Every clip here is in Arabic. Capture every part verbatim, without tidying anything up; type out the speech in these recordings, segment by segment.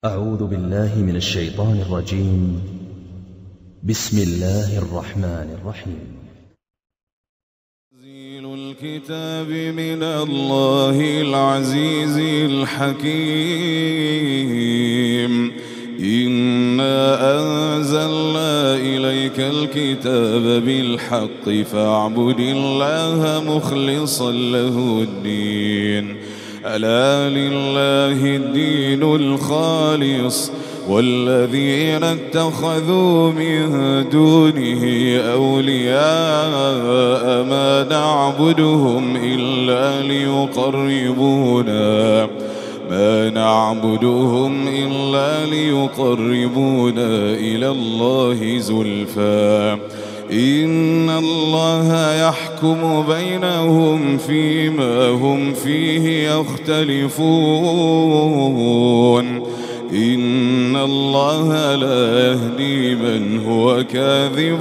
أعوذ بالله من الشيطان الرجيم. بسم الله الرحمن الرحيم. تنزيل الكتاب من الله العزيز الحكيم. إنا أنزلنا إليك الكتاب بالحق فاعبد الله مخلصا له الدين. ألا لله الدين الخالص والذين اتخذوا من دونه أولياء ما نعبدهم إلا ليقربونا ما نعبدهم إلا ليقربونا إلى الله زلفى إن الله يحكم بينهم فيما هم فيه يختلفون. إن الله لا يهدي من هو كاذب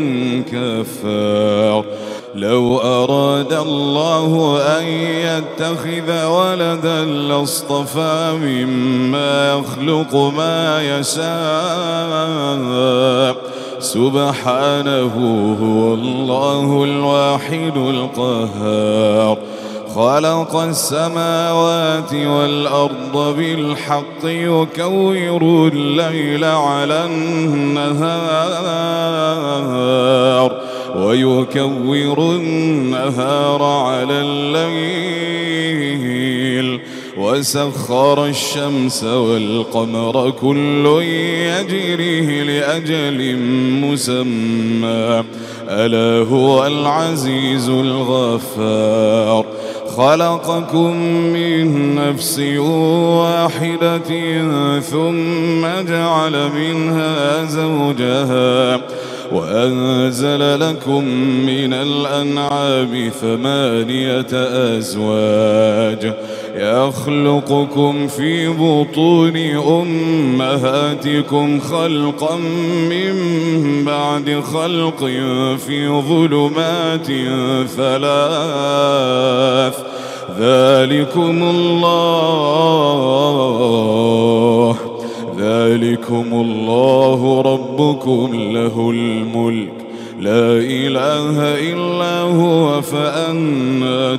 كفار. لو أراد الله أن يتخذ ولدا لاصطفى مما يخلق ما يشاء سبحانه هو الله الواحد القهار. خلق السماوات والأرض بالحق يكور الليل على النهار ويكور النهار على الليل وسخر الشمس والقمر كل يجري لأجل مسمى ألا هو العزيز الغفار. خلقكم من نفس واحدة ثم جعل منها زوجها وأنزل لكم من الأنعام ثمانية أزواج يخلقكم في بطون أمهاتكم خلقا من بعد خلق في ظلمات ثلاث ذلكم الله ذلكم الله ربكم له الملك لا إله إلا هو فأنى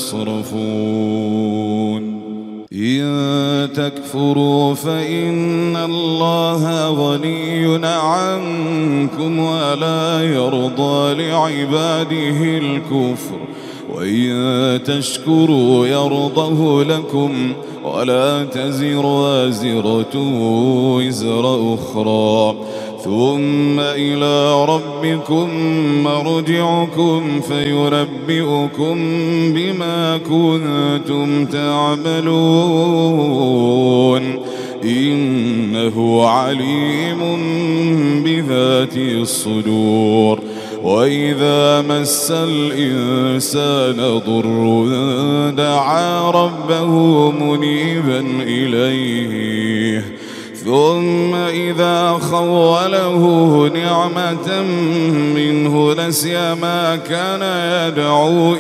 تصرفون. إن تكفروا فإن الله غني عنكم ولا يرضى لعباده الكفر وإن تشكروا يرضه لكم ولا تزر وازرة وزر أخرى ثم إلى ربكم مرجعكم فينبئكم بما كنتم تعملون. إنه عليم بذات الصدور. وإذا مس الإنسان ضر دعا ربه منيبا إليه ثم إذا خوله نعمة منه نسي ما كان يدعو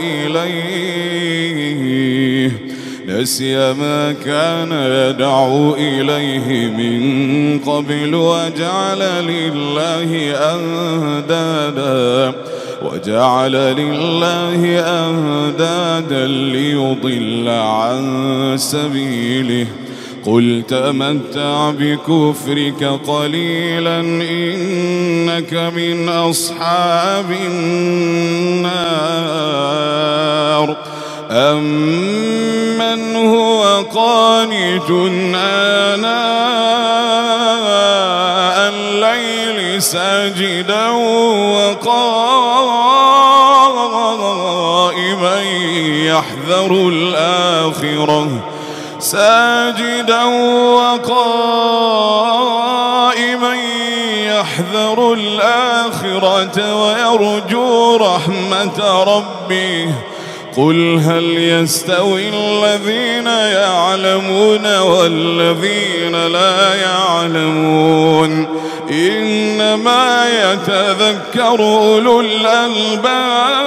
إليه نسي ما كان يدعو إليه من قبل وجعل لله أندادا وجعل لله أندادا ليضل عن سبيله. قل تمتع بكفرك قليلا إنك من أصحاب النار. أمن هو قانت آناء الليل ساجدا وقائما يحذر الآخرة ساجدا وقائما يحذر الآخرة ويرجو رحمة ربه. قل هل يستوي الذين يعلمون والذين لا يعلمون إنما يتذكر أولو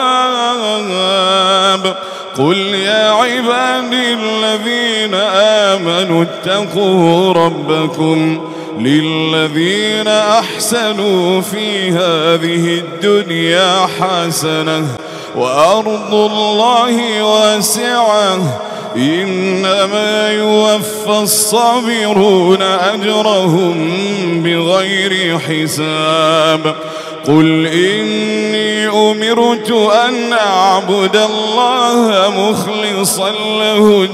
الألباب. قل يا عبادي الذين آمنوا اتقوا ربكم للذين أحسنوا في هذه الدنيا حسنة وأرض الله واسعة إنما يوفى الصابرون أجرهم بغير حساب. قل إني أمرت أن أعبد الله مخلصا له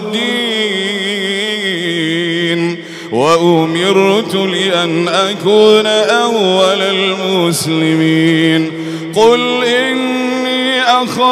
الدين وأمرت لأن أكون أول المسلمين. قل إني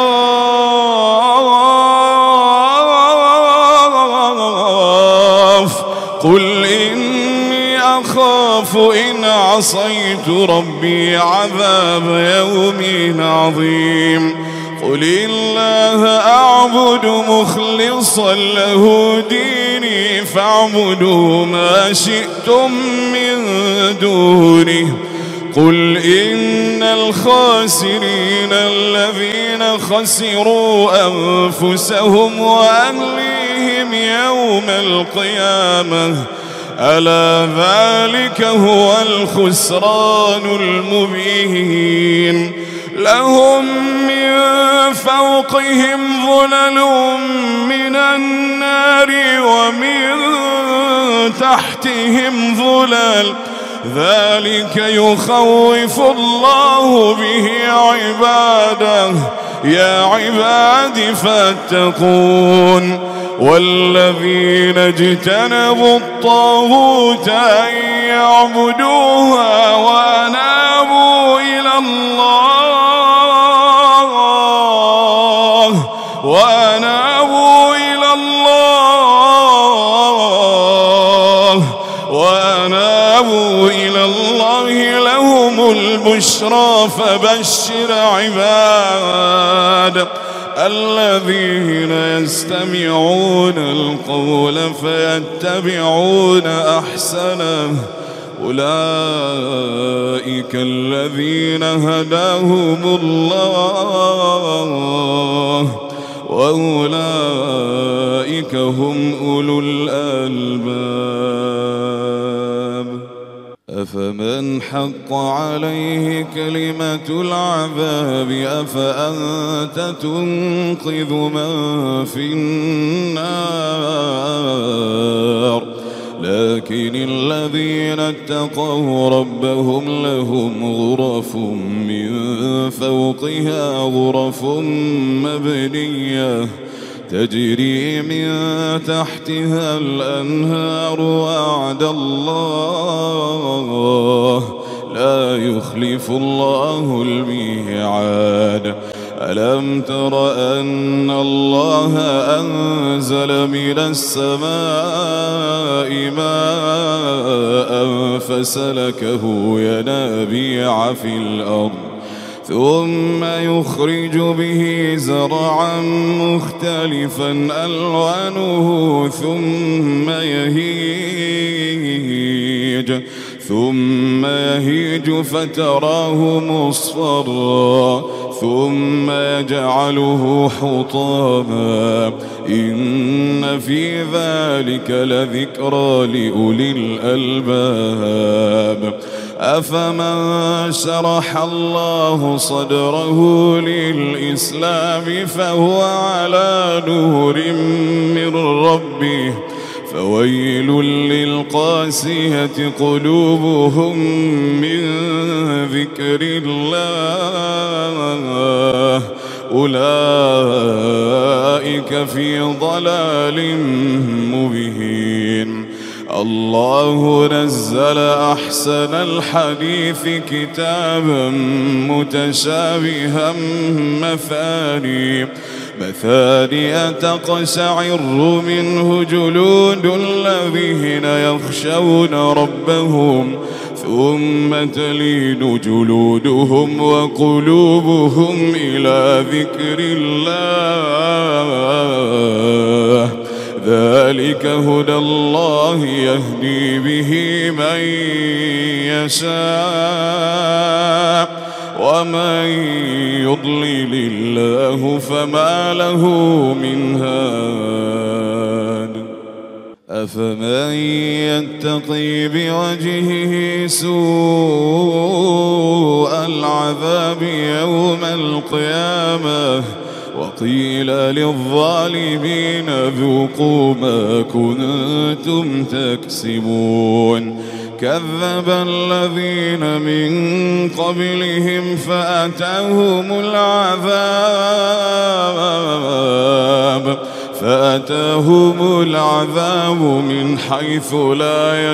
أخاف قل إني أخاف إن عصيت ربي عذاب يوم عظيم. قل الله أعبد مخلصا له ديني فاعبدوا ما شئتم من دونه. قل إن الخاسرين الذين خسروا أنفسهم وأهليهم يوم القيامة ألا ذلك هو الخسران المبين. لهم من فوقهم ظلل من النار ومن تحتهم ظلل ذلك يخوف الله به عباده يا عباد فاتقون. والذين اجتنبوا الطاغوت أن يعبدوها وأنابوا إلى الله وأنابوا إلى الله وأنابوا إلى الله لهم البشرى. فبشر عباد الذين يستمعون القول فيتبعون أحسنه أولئك الذين هداهم الله وأولئك هم أولو الألباب. أفمن حق عليه كلمة العذاب أفأنت تنقذ من في النار. لكن الذين اتقوا ربهم لهم غرف من فوقها غرف مبنية تجري من تحتها الأنهار وعد الله لا يخلف الله الميعاد. ألم تر أن الله أنزل من السماء ماء فسلكه ينابيع في الأرض ثم يخرج به زرعا مختلفا ألوانه ثم يهيج ثم يهيج فتراه مصفرا ثم يجعله حطاما إن في ذلك لذكرى لأولي الألباب. أفمن شرح الله صدره للإسلام فهو على نور من ربه فويل للقاسية قلوبهم من ذكر الله أولئك في ضلال مبين. الله نزل أحسن الحديث كتابا متشابها مثاني مثاني تقشعر منه جلود الذين يخشون ربهم ثم تلين جلودهم وقلوبهم إلى ذكر الله ذلك هدى الله يهدي به من يشاء ومن يضلل الله فما له من هاد. أفمن يتقي بوجهه سوء العذاب يوم القيامة وقيل للظالمين ذوقوا ما كنتم تكسبون كذب الذين من قبلهم فأتاهم العذاب فأتاهم العذاب من حيث لا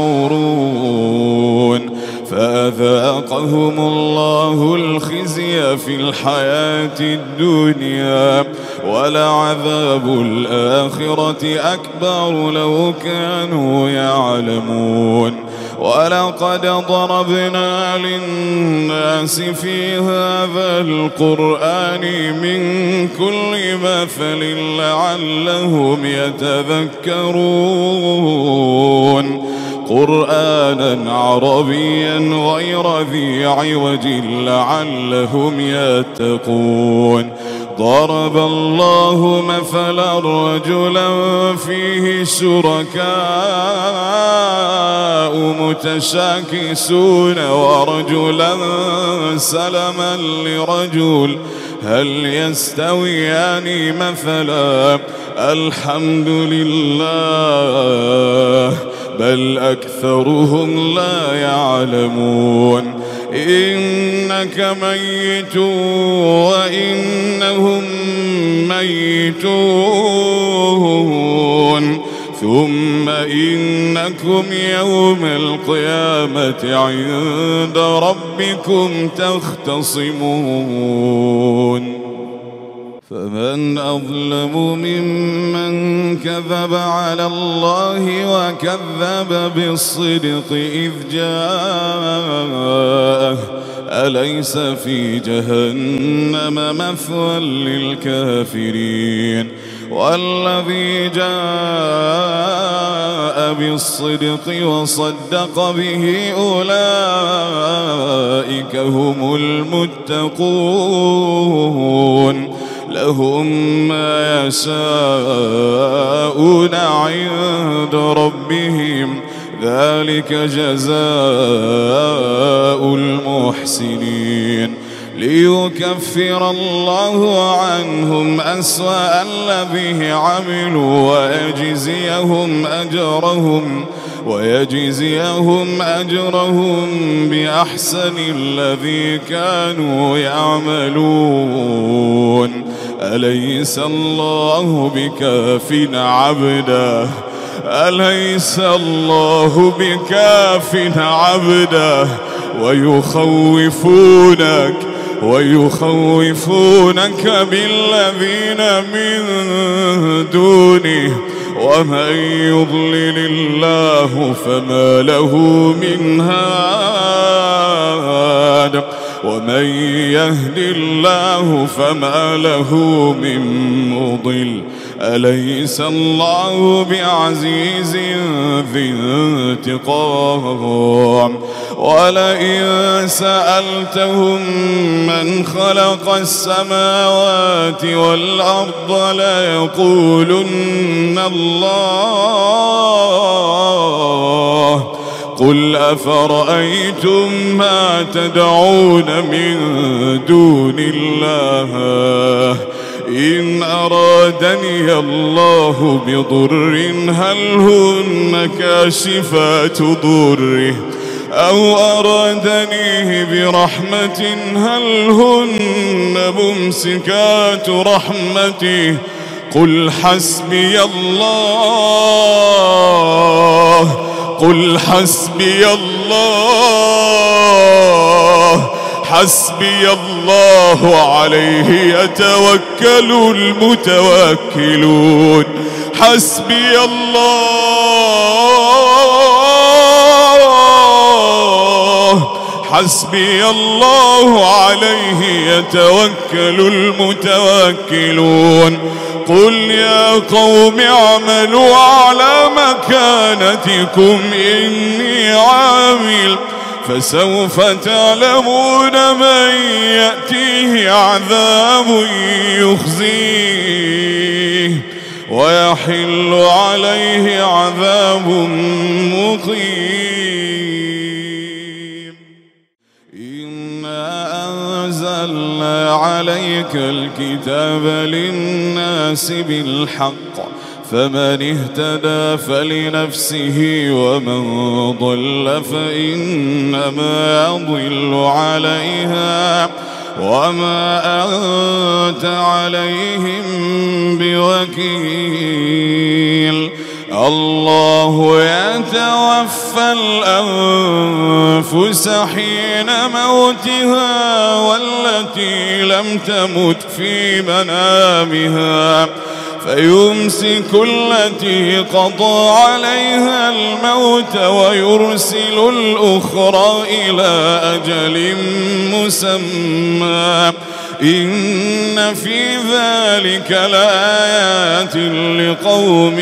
يشعرون فأذاقهم الله الخزي في الحياة الدنيا ولعذاب الآخرة أكبر لو كانوا يعلمون ولقد ضربنا للناس في هذا القرآن من كل مثل لعلهم يتذكرون قرآنا عربيا غير ذي عوج لعلهم يتقون ضرب الله مثلا رجلا فيه شركاء متشاكسون ورجلا سلما لرجل هل يستويان مثلا الحمد لله بل أكثرهم لا يعلمون إنك ميت وإنهم ميتون ثم إنكم يوم القيامة عند ربكم تختصمون فمن أظلم ممن كذب على الله وكذب بالصدق إذ جاءه أليس في جهنم مثوى للكافرين والذي جاء بالصدق وصدق به أولئك هم المتقون لهم ما يشاءون عند ربهم ذلك جزاء المحسنين ليكفر الله عنهم أسوأ الذي عملوا ويجزيهم أجرهم ويجزيهم أجرهم بأحسن الذي كانوا يعملون أليس الله بكاف عبده أليس الله بكاف عبده ويخوفونك ويخوفونك بالذين من دونه ومن يضلل الله فما له من هاد ومن يهد الله فما له من مضل أليس الله بعزيز ذي انتقام ولئن سألتهم من خلق السماوات والأرض ليقولن الله قل أفرأيتم ما تدعون من دون الله إن أرادني الله بضر هل هن كاشفات ضره أو أرادنيه برحمة هل هن ممسكات رحمته قل حسبي الله قل حسبي الله حسبي الله عليه يتوكل المتوكلون حسبي الله حسبي الله عليه يتوكل المتوكلون قل يا قوم اعملوا على مكانتكم إني عامل فسوف تعلمون من يأتيه عذاب يخزيه ويحل عليه عذاب مقيم. إنا أنزلنا عليك الكتاب للناس بالحق فمن اهتدى فلنفسه ومن ضل فإنما يضل عليها وما أنت عليهم بوكيل. الله يتوفى الأنفس حين موتها والتي لم تمت في منامها فيمسك التي قضى عليها الموت ويرسل الأخرى إلى أجل مسمى إن في ذلك لآيات لقوم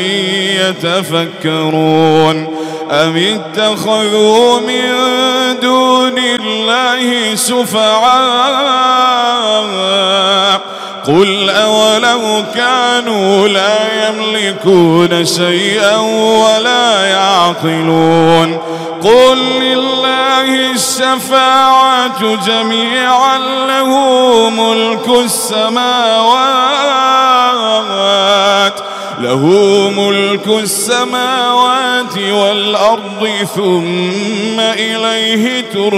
يتفكرون. أم اتخذوا من دون الله شفعاء قل أولو كانوا لا يملكون شيئا ولا يعقلون قل لله الشفاعة جميعا له ملك السماوات له ملك السماوات والأرض ثم إليه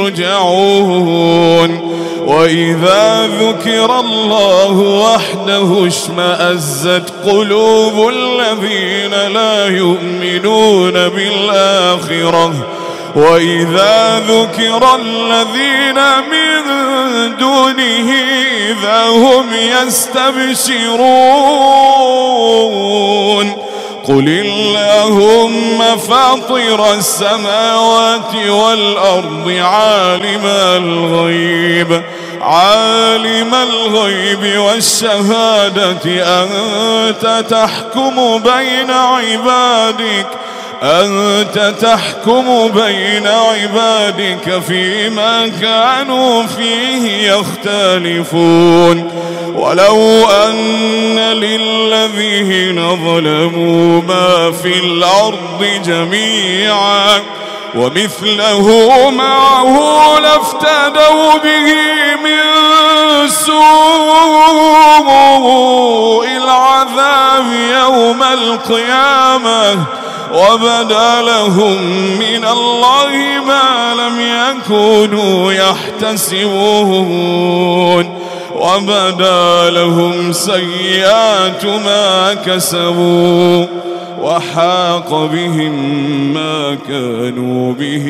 ترجعون. وإذا ذكر الله وحده اشمأزت قلوب الذين لا يؤمنون بالآخرة وإذا ذكر الذين من دونه إذا هم يستبشرون. قل اللهم فاطر السماوات والأرض عالم الغيب عالم الغيب والشهادة أنت تحكم بين عبادك أنت تحكم بين عبادك فيما كانوا فيه يختلفون. ولو أن للذين ظلموا ما في الأرض جميعا ومثله معه لافتدوا به من سوء العذاب يوم القيامة وبدا لهم من الله ما لم يكونوا يحتسبون وبدا لهم سيئات ما كسبوا وحاق بهم ما كانوا به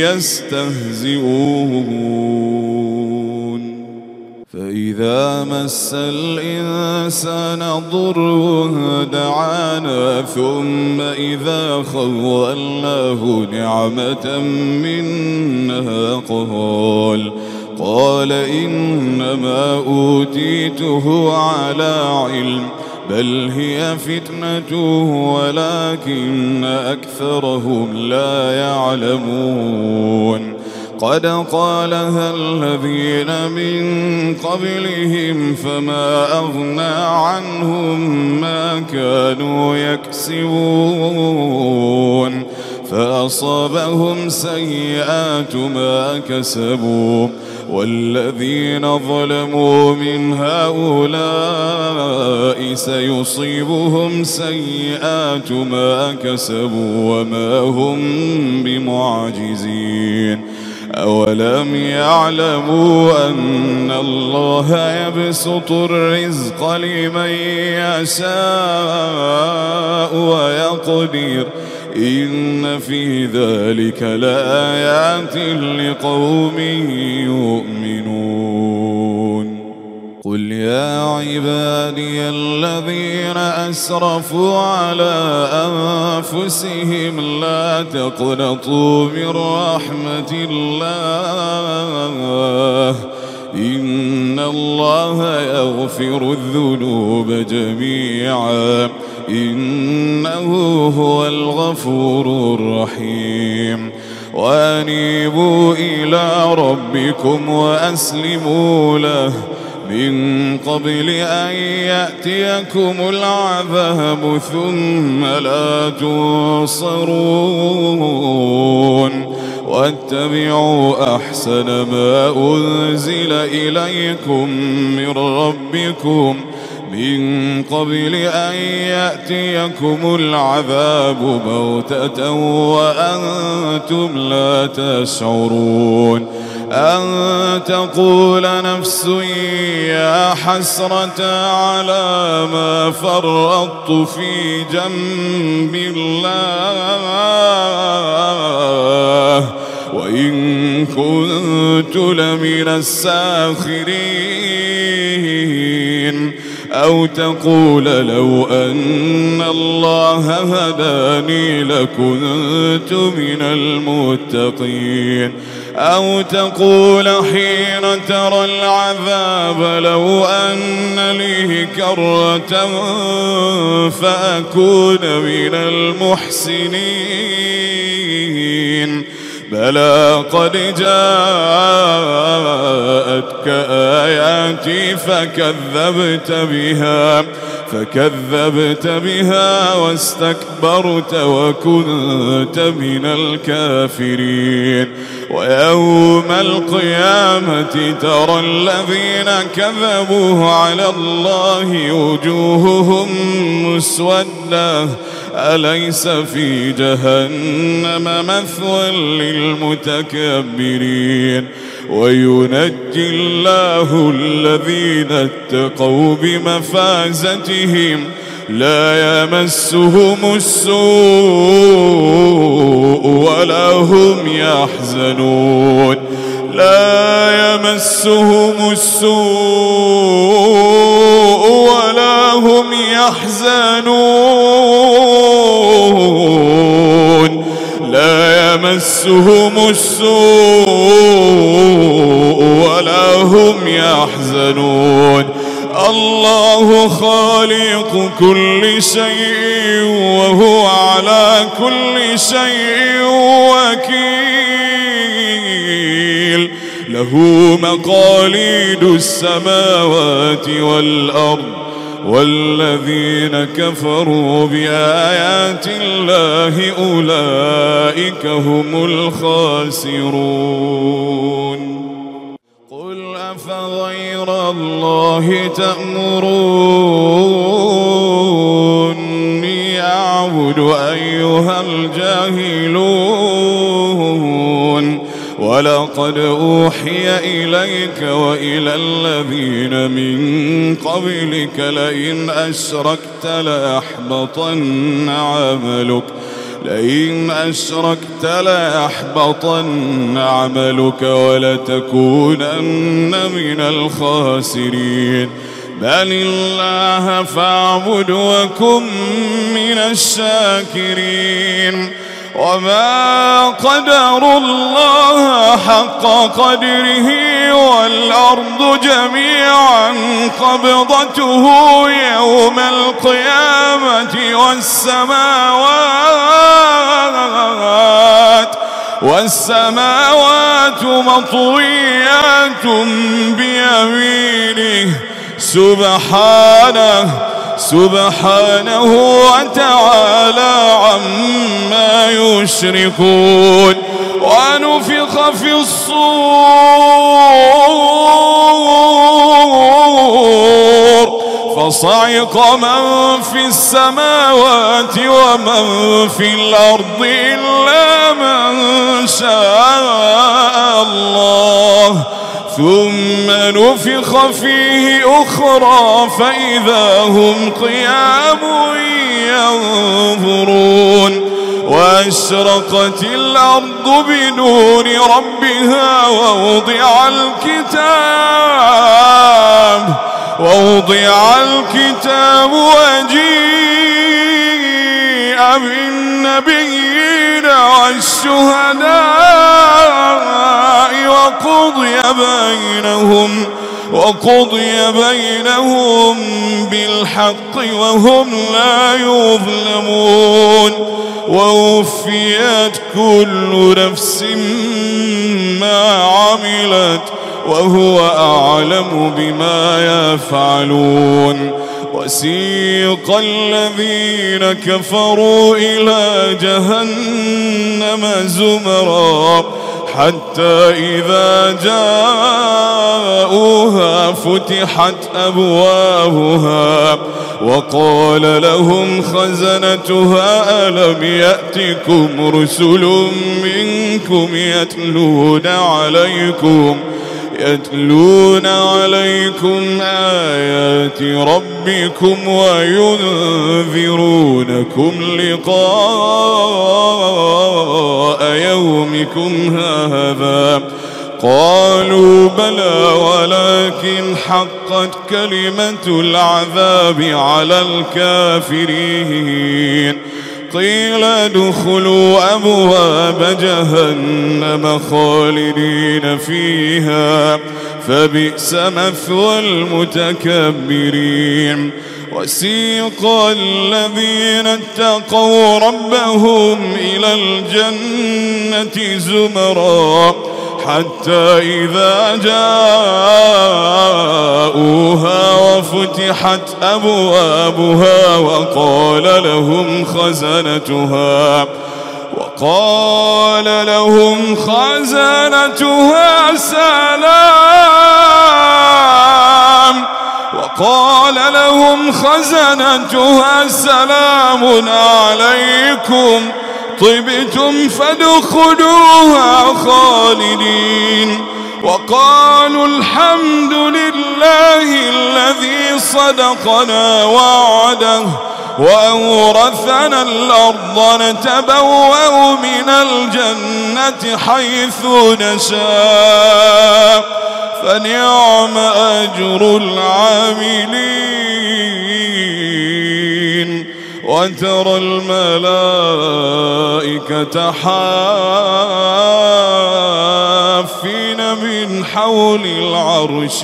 يستهزئون. فإذا مس الإنسان ضر دعانا ثم إذا خولناه نعمة منا قال قال إنما أوتيته على علم بل هي فتنة ولكن أكثرهم لا يعلمون. قد قالها الذين من قبلهم فما أغنى عنهم ما كانوا يكسبون فأصابهم سيئات ما كسبوا والذين ظلموا من هؤلاء سيصيبهم سيئات ما كسبوا وما هم بمعجزين. أولم يعلموا أن الله يبسط الرزق لمن يشاء ويقدر إن في ذلك لآيات لقوم يؤمنون. قل يا عبادي الذين أسرفوا على أنفسهم لا تقنطوا من رحمة الله إن الله يغفر الذنوب جميعا إنه هو الغفور الرحيم. وأنيبوا إلى ربكم وأسلموا له من قبل أن يأتيكم العذاب ثم لا تنصرون واتبعوا أحسن ما أنزل إليكم من ربكم من قبل أن يأتيكم العذاب بغتة وأنتم لا تشعرون أن تقول نفس يا حسرة على ما فرطت في جنب الله وإن كنت لمن الساخرين أو تقول لو أن الله هداني لكنت من المتقين أو تقول حين ترى العذاب لو أن لي كرة فأكون من المحسنين بلى قد جاءتك آياتي فكذبت بها فكذبت بها واستكبرت وكنت من الكافرين ويوم القيامة ترى الذين كذبوا على الله وجوههم مسودة أليس في جهنم مثوى للمتكبرين وينجي الله الذين اتقوا بمفازتهم لا يمسهم السوء ولا هم يحزنون لا يمسهم السوء ولا هم يحزنون لا يمسهم السوء ولا هم يحزنون الله خالق كل شيء وهو على كل شيء وكيل له مقاليد السماوات والأرض والذين كفروا بآيات الله أولئك هم الخاسرون قل أفغير الله تأمروني أعبد أيها الجاهلون ولقد أوحي إليك وإلى الذين من قبلك لئن أشركت ليحبطن عملك لئن أشركت ليحبطن عملك ولتكونن من الخاسرين بل الله فاعبد وكن من الشاكرين وما قدروا الله حق قدره والأرض جميعا قبضته يوم القيامة والسماوات والسماوات مطويات بيمينه سبحانه سبحانه وتعالى عما يشركون ونفخ في الصور فصعق من في السماوات ومن في الأرض إلا من شاء الله ثم نفخ فيه أخرى فإذا هم قيام ينظرون وأشرقت الأرض بنور ربها ووضع الكتاب ووضع الكتاب وجيء بالنبيين والشهداء وقضي بينهم وقضي بينهم بالحق وهم لا يظلمون ووفيت كل نفس ما عملت وهو أعلم بما يفعلون. وسيق الذين كفروا إلى جهنم زمرا حتى إذا جاءوها فتحت أبوابها وقال لهم خزنتها ألم يأتكم رسل منكم يتلون عليكم يتلون عليكم آيات ربكم وينذرونكم لقاء يومكم هذا قالوا بلى ولكن حقت كلمة العذاب على الكافرين. قيل ادخلوا أبواب جهنم خالدين فيها فبئس مثوى المتكبرين. وسيق الذين اتقوا ربهم إلى الجنة زمرا حتى إذا جاءوها وفتحت أبوابها وقال لهم خزنتها وقال لهم خزنتها سلام وقال لهم خزنتها سلام عليكم طبتم فادخلوها خالدين. وقالوا الحمد لله الذي صدقنا وعده وأورثنا الأرض نتبوأ من الجنة حيث نشاء فنعم أجر العاملين. وترى الملائكة حافين من حول العرش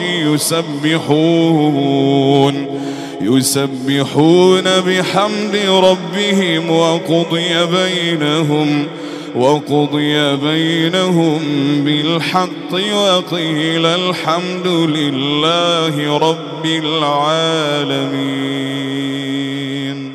يسبحون يسبحون بحمد ربهم وقضي بينهم وقضي بينهم بالحق وقيل الحمد لله رب العالمين.